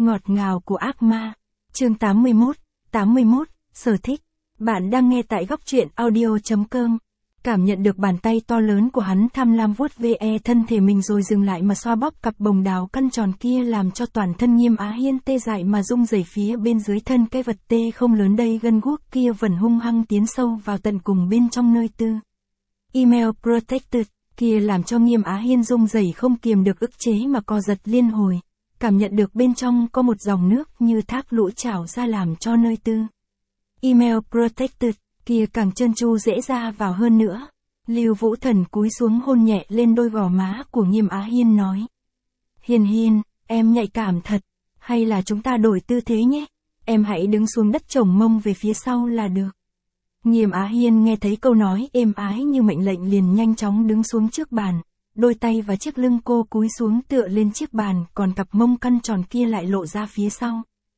Ngọt ngào của ác ma. Chương 81, sở thích. Bạn đang nghe tại góc truyện audio.com. Cảm nhận được bàn tay to lớn của hắn tham lam vuốt ve thân thể mình rồi dừng lại mà xoa bóp cặp bồng đào căn tròn kia làm cho toàn thân Nghiêm Á Hiên tê dại mà rung rẩy phía bên dưới thân cái vật tê không lớn đầy gân guốc kia vẫn hung hăng tiến sâu vào tận cùng bên trong nơi tư. Email protected kia làm cho Nghiêm Á Hiên rung rẩy không kiềm được ức chế mà co giật liên hồi. Cảm nhận được bên trong có một dòng nước như thác lũ trào ra làm cho nơi tư. Email protected kia càng trơn tru dễ ra vào hơn nữa. Lưu Vũ Thần cúi xuống hôn nhẹ lên đôi gò má của Nghiêm Á Hiên nói. Hiên, em nhạy cảm thật, hay là chúng ta đổi tư thế nhé, em hãy đứng xuống đất chồng mông về phía sau là được. Nghiêm Á Hiên nghe thấy câu nói êm ái như mệnh lệnh liền nhanh chóng đứng xuống trước bàn, đôi tay và chiếc lưng cô cúi xuống tựa lên chiếc bàn còn cặp mông căn tròn kia lại lộ ra phía sau.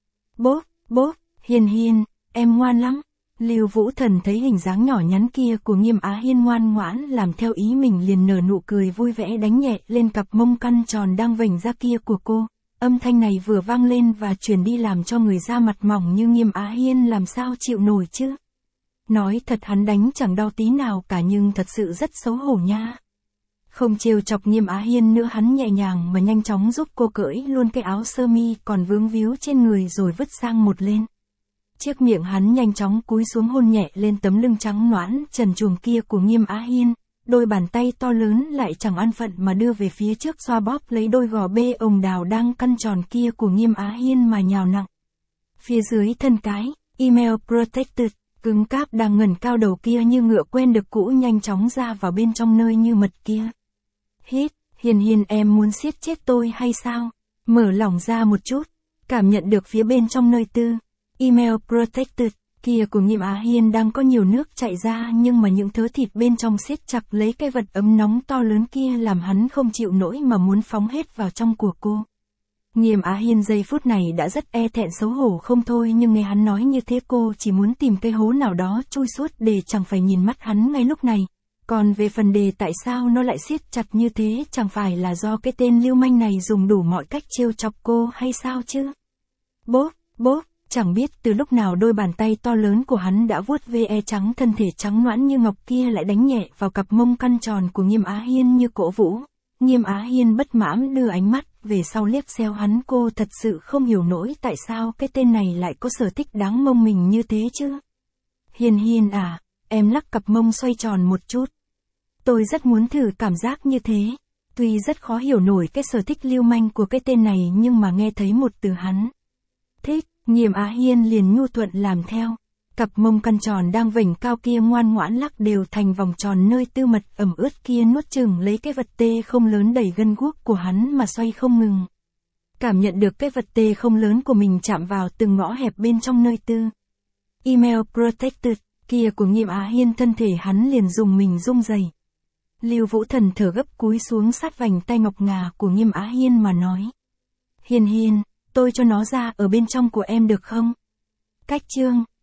Bốp, Hiên, em ngoan lắm. Lưu Vũ Thần thấy hình dáng nhỏ nhắn kia của Nghiêm Á Hiên ngoan ngoãn làm theo ý mình liền nở nụ cười vui vẻ đánh nhẹ lên cặp mông căn tròn đang vểnh ra kia của cô. Âm thanh này vừa vang lên và truyền đi làm cho người da mặt mỏng như Nghiêm Á Hiên làm sao chịu nổi chứ. Nói thật hắn đánh chẳng đau tí nào cả nhưng thật sự rất xấu hổ nha. Không trêu chọc Nghiêm Á Hiên nữa hắn nhẹ nhàng mà nhanh chóng giúp cô cởi luôn cái áo sơ mi còn vướng víu trên người rồi vứt sang một bên. Chiếc miệng hắn nhanh chóng cúi xuống hôn nhẹ lên tấm lưng trắng nõn trần truồng kia của Nghiêm Á Hiên, đôi bàn tay to lớn lại chẳng an phận mà đưa về phía trước xoa bóp lấy đôi gò bê ồng đào đang căn tròn kia của Nghiêm Á Hiên mà nhào nặng. Phía dưới thân cái, email protected, cứng cáp đang ngẩng cao đầu kia như ngựa quen được cũ nhanh chóng ra vào bên trong nơi như mật kia. Hít, Hiên em muốn siết chết tôi hay sao? Mở lỏng ra một chút, cảm nhận được phía bên trong nơi tư. Email protected kia của Nghiêm Á Hiên đang có nhiều nước chảy ra nhưng mà những thớ thịt bên trong siết chặt lấy cái vật ấm nóng to lớn kia làm hắn không chịu nổi mà muốn phóng hết vào trong của cô. Nghiêm Á Hiên giây phút này đã rất e thẹn xấu hổ không thôi nhưng nghe hắn nói như thế cô chỉ muốn tìm cái hố nào đó chui suốt để chẳng phải nhìn mắt hắn ngay lúc này. Còn về phần đề tại sao nó lại siết chặt như thế chẳng phải là do cái tên lưu manh này dùng đủ mọi cách trêu chọc cô hay sao chứ? Bốp. Chẳng biết từ lúc nào đôi bàn tay to lớn của hắn đã vuốt ve trắng thân thể trắng nõn như ngọc kia lại đánh nhẹ vào cặp mông căn tròn của Nghiêm Á Hiên như cổ vũ. Nghiêm Á Hiên bất mãn đưa ánh mắt về sau liếc xéo hắn cô thật sự không hiểu nổi tại sao cái tên này lại có sở thích đáng mông mình như thế chứ. Hiên à, em lắc cặp mông xoay tròn một chút. Tôi rất muốn thử cảm giác như thế. Tuy rất khó hiểu nổi cái sở thích lưu manh của cái tên này nhưng mà nghe thấy một từ hắn thích, Nghiêm Á Hiên liền nhu thuận làm theo. Cặp mông căn tròn đang vểnh cao kia ngoan ngoãn lắc đều thành vòng tròn nơi tư mật ẩm ướt kia nuốt chửng lấy cái vật tê không lớn đầy gân guốc của hắn mà xoay không ngừng. Cảm nhận được cái vật tê không lớn của mình chạm vào từng ngõ hẹp bên trong nơi tư. Email protected kia của Nghiêm Á Hiên thân thể hắn liền dùng mình rung rẩy. Lưu Vũ Thần thở gấp cúi xuống sát vành tay ngọc ngà của Nghiêm Á Hiên mà nói. Hiên, tôi cho nó ra ở bên trong của em được không? Cách chương